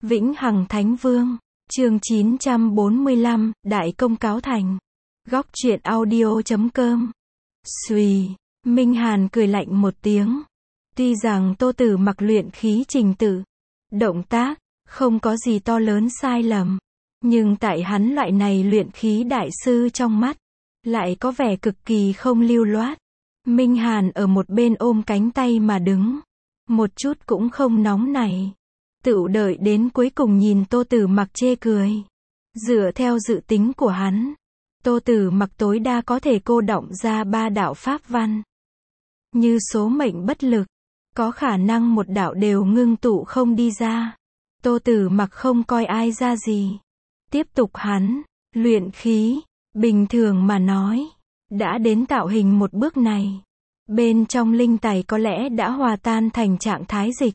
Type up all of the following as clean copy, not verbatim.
Vĩnh Hằng Thánh Vương, chương 945, Đại Công Cáo Thành. Góc truyện audio.com. Xùy, Minh Hàn cười lạnh một tiếng. Tuy rằng Tô Tử Mặc luyện khí trình tự, động tác, không có gì to lớn sai lầm. Nhưng tại hắn loại này luyện khí đại sư trong mắt, lại có vẻ cực kỳ không lưu loát. Minh Hàn ở một bên ôm cánh tay mà đứng. Một chút cũng không nóng nảy. Tựu đợi đến cuối cùng nhìn Tô Tử Mặc chê cười. Dựa theo dự tính của hắn, Tô Tử Mặc tối đa có thể cô đọng ra 3 đạo pháp văn. Như số mệnh bất lực, có khả năng một đạo đều ngưng tụ không đi ra. Tô Tử Mặc không coi ai ra gì. Tiếp tục hắn, luyện khí, bình thường mà nói, đã đến tạo hình một bước này. Bên trong linh tài có lẽ đã hòa tan thành trạng thái dịch.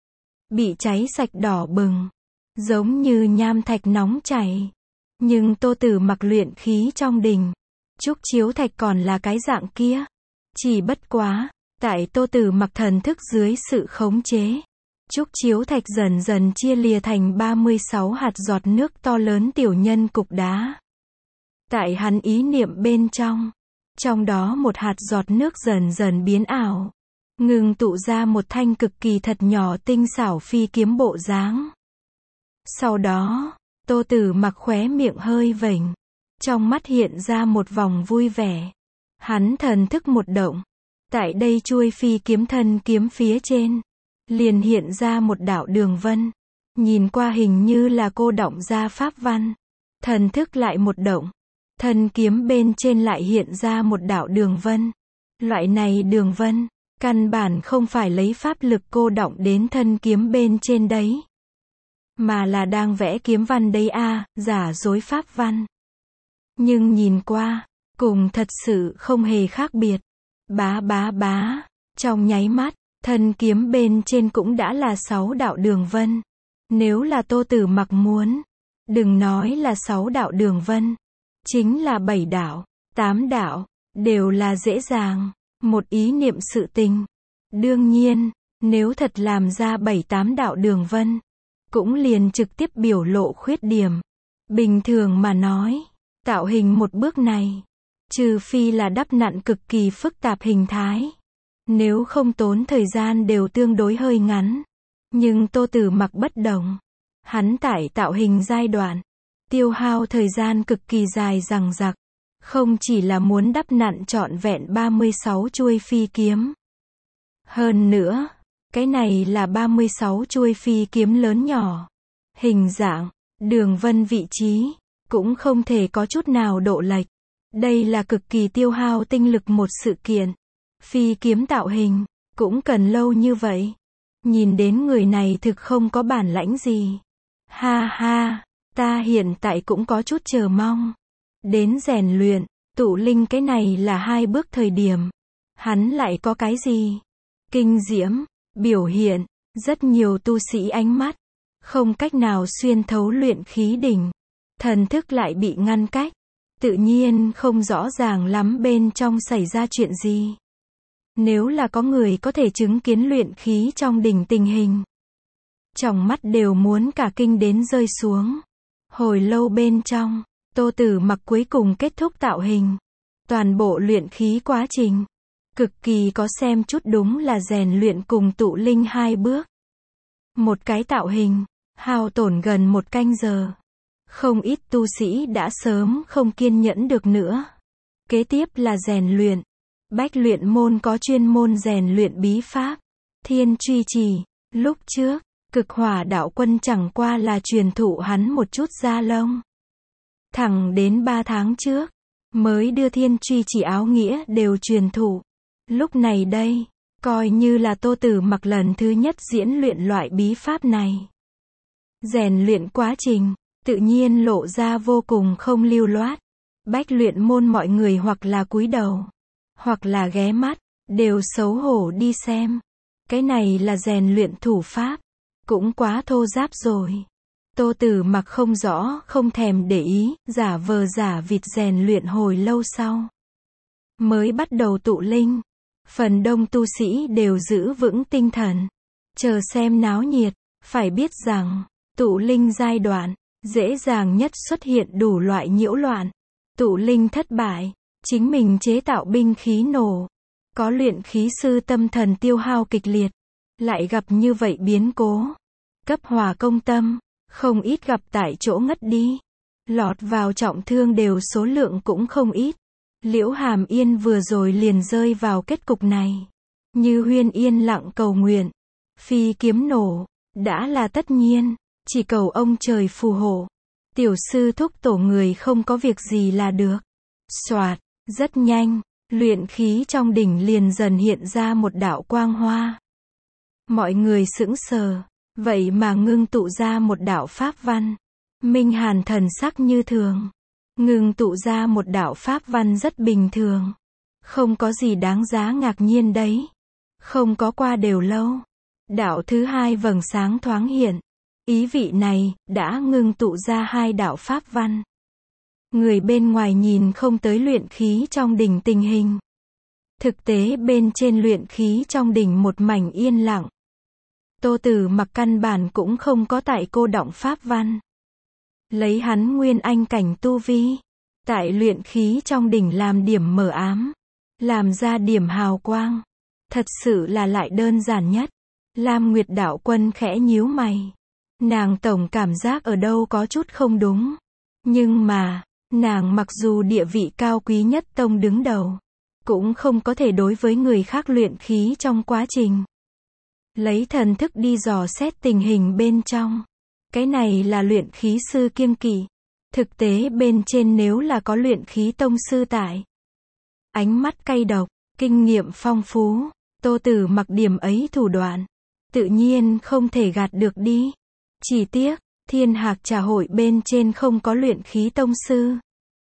Bị cháy sạch đỏ bừng, giống như nham thạch nóng chảy. Nhưng Tô Tử Mặc luyện khí trong đình, trúc chiếu thạch còn là cái dạng kia. Chỉ bất quá, tại Tô Tử Mặc thần thức dưới sự khống chế, trúc chiếu thạch dần dần chia lìa thành 36 hạt giọt nước to lớn tiểu nhân cục đá. Tại hắn ý niệm bên trong đó một hạt giọt nước dần dần biến ảo, ngừng tụ ra một thanh cực kỳ thật nhỏ tinh xảo phi kiếm bộ dáng. Sau đó, Tô Tử Mặc khóe miệng hơi vểnh, trong mắt hiện ra một vòng vui vẻ. Hắn thần thức một động, tại đây chuôi phi kiếm thân kiếm phía trên, liền hiện ra một đạo đường vân. Nhìn qua hình như là cô đọng ra pháp văn. Thần thức lại một động, thân kiếm bên trên lại hiện ra một đạo đường vân. Loại này đường vân, căn bản không phải lấy pháp lực cô đọng đến thân kiếm bên trên đấy, mà là đang vẽ kiếm văn đấy a, giả dối pháp văn. Nhưng nhìn qua, cùng thật sự không hề khác biệt. Bá, trong nháy mắt, thân kiếm bên trên cũng đã là 6 đạo đường vân. Nếu là Tô Tử Mặc muốn, đừng nói là 6 đạo đường vân, chính là 7 đạo, 8 đạo, đều là dễ dàng, một ý niệm sự tình. Đương nhiên, nếu thật làm ra 7-8 đạo đường vân, cũng liền trực tiếp biểu lộ khuyết điểm. Bình thường mà nói, tạo hình một bước này, trừ phi là đắp nặn cực kỳ phức tạp hình thái, nếu không tốn thời gian đều tương đối hơi ngắn. Nhưng Tô Tử Mặc bất đồng. Hắn tại tạo hình giai đoạn, tiêu hao thời gian cực kỳ dài dằng dặc. Không chỉ là muốn đắp nặn trọn vẹn 36 chuôi phi kiếm. Hơn nữa, cái này là 36 chuôi phi kiếm lớn nhỏ. Hình dạng, đường vân vị trí, cũng không thể có chút nào độ lệch. Đây là cực kỳ tiêu hao tinh lực một sự kiện. Phi kiếm tạo hình, cũng cần lâu như vậy. Nhìn đến người này thực không có bản lãnh gì. Ha ha, ta hiện tại cũng có chút chờ mong. Đến rèn luyện, tụ linh cái này là 2 bước thời điểm. Hắn lại có cái gì? Kinh diễm, biểu hiện, rất nhiều tu sĩ ánh mắt, không cách nào xuyên thấu luyện khí đỉnh. Thần thức lại bị ngăn cách, tự nhiên không rõ ràng lắm bên trong xảy ra chuyện gì. Nếu là có người có thể chứng kiến luyện khí trong đỉnh tình hình, trong mắt đều muốn cả kinh đến rơi xuống. Hồi lâu bên trong, Tô Tử Mặc cuối cùng kết thúc tạo hình. Toàn bộ luyện khí quá trình, cực kỳ có xem chút đúng là rèn luyện cùng tụ linh 2 bước. Một cái tạo hình, hao tổn gần 1 canh giờ. Không ít tu sĩ đã sớm không kiên nhẫn được nữa. Kế tiếp là rèn luyện. Bách luyện môn có chuyên môn rèn luyện bí pháp, thiên truy chỉ. Lúc trước, Cực Hỏa đạo quân chẳng qua là truyền thụ hắn một chút da lông. Thẳng đến 3 tháng trước, mới đưa thiên truy chỉ áo nghĩa đều truyền thụ. Lúc này đây, coi như là Tô Tử Mặc lần thứ nhất diễn luyện loại bí pháp này. Rèn luyện quá trình, tự nhiên lộ ra vô cùng không lưu loát. Bách luyện môn mọi người hoặc là cúi đầu, hoặc là ghé mắt, đều xấu hổ đi xem. Cái này là rèn luyện thủ pháp, cũng quá thô ráp rồi. Tô Tử Mặc không rõ, không thèm để ý, giả vờ giả vịt rèn luyện hồi lâu sau, mới bắt đầu tụ linh. Phần đông tu sĩ đều giữ vững tinh thần, chờ xem náo nhiệt. Phải biết rằng, Tụ linh giai đoạn, dễ dàng nhất xuất hiện đủ loại nhiễu loạn. Tụ linh thất bại, chính mình chế tạo binh khí nổ. Có luyện khí sư tâm thần tiêu hao kịch liệt, lại gặp như vậy biến cố. Cấp hỏa công tâm, không ít gặp tại chỗ ngất đi. Lọt vào trọng thương đều số lượng cũng không ít. Liễu Hàm Yên vừa rồi liền rơi vào kết cục này. Như Huyên yên lặng cầu nguyện. Phi kiếm nổ, đã là tất nhiên, chỉ cầu ông trời phù hộ. Tiểu sư thúc tổ người không có việc gì là được. Soạt, rất nhanh, luyện khí trong đỉnh liền dần hiện ra một đạo quang hoa. Mọi người sững sờ, vậy mà ngưng tụ ra một đạo pháp văn. Minh Hàn thần sắc như thường, ngưng tụ ra một đạo pháp văn rất bình thường. Không có gì đáng giá ngạc nhiên đấy. Không có qua đều lâu. Đạo thứ hai vầng sáng thoáng hiện. Ý vị này, đã ngưng tụ ra hai đạo pháp văn. Người bên ngoài nhìn không tới luyện khí trong đỉnh tình hình. Thực tế bên trên luyện khí trong đỉnh một mảnh yên lặng. Tô Tử Mặc căn bản cũng không có tại cô đọng pháp văn. Lấy hắn nguyên anh cảnh tu vi, tại luyện khí trong đỉnh làm điểm mờ ám, làm ra điểm hào quang. Thật sự là lại đơn giản nhất. Lam Nguyệt đạo quân khẽ nhíu mày. Nàng tổng cảm giác ở đâu có chút không đúng. Nhưng mà, nàng mặc dù địa vị cao quý nhất tông đứng đầu, cũng không có thể đối với người khác luyện khí trong quá trình. Lấy thần thức đi dò xét tình hình bên trong. Cái này là luyện khí sư kiêng kỵ. Thực tế bên trên nếu là có luyện khí tông sư tại. Ánh mắt cay độc, kinh nghiệm phong phú, Tô Tử Mặc điểm ấy thủ đoạn, tự nhiên không thể gạt được đi. Chỉ tiếc, Thiên Hạc Trà hội bên trên không có luyện khí tông sư.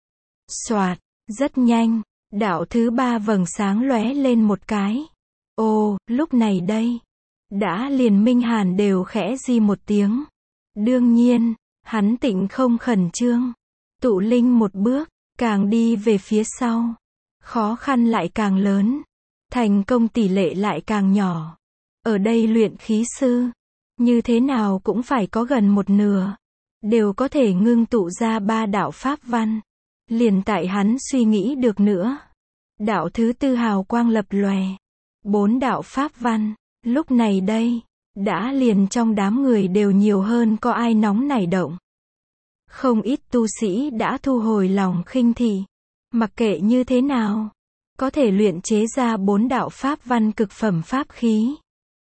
Soạt, rất nhanh, đạo thứ ba vầng sáng lóe lên một cái. Ồ, lúc này đây, đã liền Minh Hàn đều khẽ di một tiếng. Đương nhiên, hắn tịnh không khẩn trương. Tụ linh một bước, càng đi về phía sau, khó khăn lại càng lớn, thành công tỷ lệ lại càng nhỏ. Ở đây luyện khí sư, như thế nào cũng phải có gần một nửa, đều có thể ngưng tụ ra ba đạo pháp văn. Liền tại hắn suy nghĩ được nữa. Đạo thứ tư hào quang lập lòe. 4 đạo pháp văn, lúc này đây, đã liền trong đám người đều nhiều hơn có ai nóng nảy động. Không ít tu sĩ đã thu hồi lòng khinh thị. Mặc kệ như thế nào, có thể luyện chế ra 4 đạo pháp văn cực phẩm pháp khí.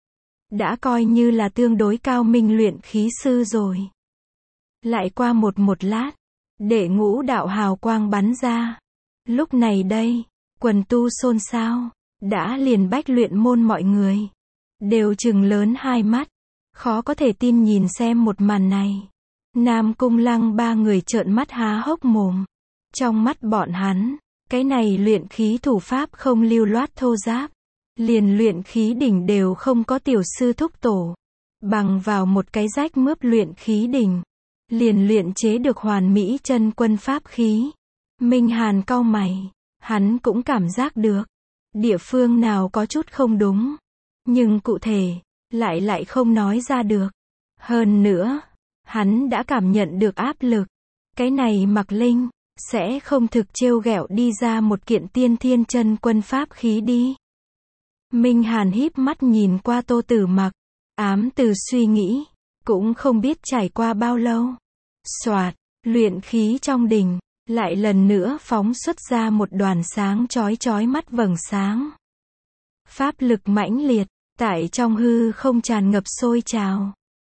Đã coi như là tương đối cao minh luyện khí sư rồi. Lại qua một lát, đệ ngũ đạo hào quang bắn ra. Lúc này đây, quần tu xôn xao, đã liền bách luyện môn mọi người đều trừng lớn hai mắt, khó có thể tin nhìn xem một màn này. Nam Cung Lăng ba người trợn mắt há hốc mồm. Trong mắt bọn hắn, cái này luyện khí thủ pháp không lưu loát thô ráp, liền luyện khí đỉnh đều không có tiểu sư thúc tổ, bằng vào một cái rách mướp luyện khí đỉnh, liền luyện chế được hoàn mỹ chân quân pháp khí. Minh Hàn cau mày, hắn cũng cảm giác được địa phương nào có chút không đúng, nhưng cụ thể lại không nói ra được. Hơn nữa, hắn đã cảm nhận được áp lực. Cái này Mặc Linh sẽ không thực trêu ghẹo đi ra một kiện tiên thiên chân quân pháp khí đi. Minh Hàn híp mắt nhìn qua Tô Tử Mặc, ám từ suy nghĩ, cũng không biết trải qua bao lâu. Soạt, luyện khí trong đỉnh lại lần nữa phóng xuất ra một đoàn sáng chói mắt vầng sáng. Pháp lực mãnh liệt, tại trong hư không tràn ngập sôi trào.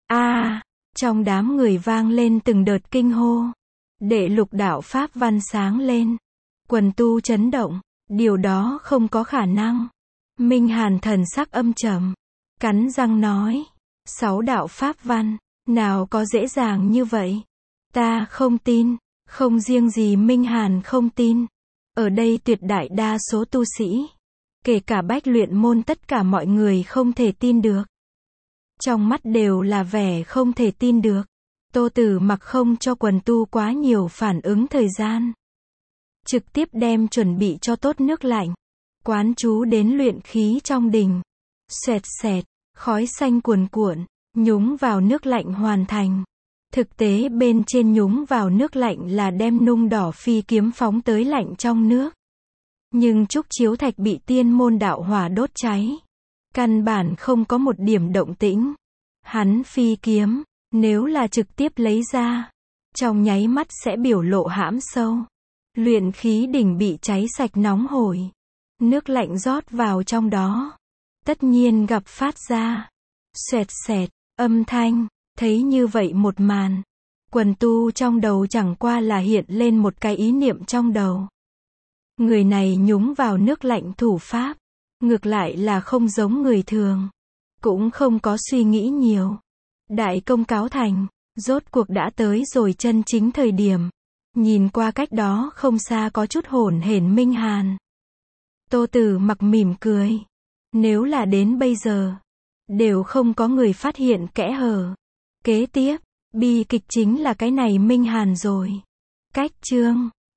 Trong đám người vang lên từng đợt kinh hô. Đệ lục đạo pháp văn sáng lên. Quần tu chấn động, điều đó không có khả năng. Minh Hàn thần sắc âm trầm, cắn răng nói, 6 đạo pháp văn, nào có dễ dàng như vậy. Ta không tin. Không riêng gì Minh Hàn không tin. Ở đây tuyệt đại đa số tu sĩ, kể cả bách luyện môn, tất cả mọi người không thể tin được. Trong mắt đều là vẻ không thể tin được. Tô Tử Mặc không cho quần tu quá nhiều phản ứng thời gian. Trực tiếp đem chuẩn bị cho tốt nước lạnh. Quán chú đến luyện khí trong đỉnh. Xoẹt xẹt, khói xanh cuồn cuộn, nhúng vào nước lạnh hoàn thành. Thực tế bên trên nhúng vào nước lạnh là đem nung đỏ phi kiếm phóng tới lạnh trong nước. Nhưng trúc chiếu thạch bị tiên môn đạo hỏa đốt cháy. Căn bản không có một điểm động tĩnh. Hắn phi kiếm, nếu là trực tiếp lấy ra, trong nháy mắt sẽ biểu lộ hãm sâu. Luyện khí đỉnh bị cháy sạch nóng hổi. Nước lạnh rót vào trong đó. Tất nhiên gặp phát ra. Xoẹt xẹt, âm thanh. Thấy như vậy một màn. Quần tu trong đầu chẳng qua là hiện lên một cái ý niệm trong đầu. Người này nhúng vào nước lạnh thủ pháp. Ngược lại là không giống người thường. Cũng không có suy nghĩ nhiều. Đại công cáo thành. Rốt cuộc đã tới rồi chân chính thời điểm. Nhìn qua cách đó không xa có chút hỗn hển Minh Hàn. Tô Tử Mặc mỉm cười. Nếu là đến bây giờ, đều không có người phát hiện kẽ hở. Kế tiếp, bi kịch chính là cái này Minh Hàn rồi. Cách chương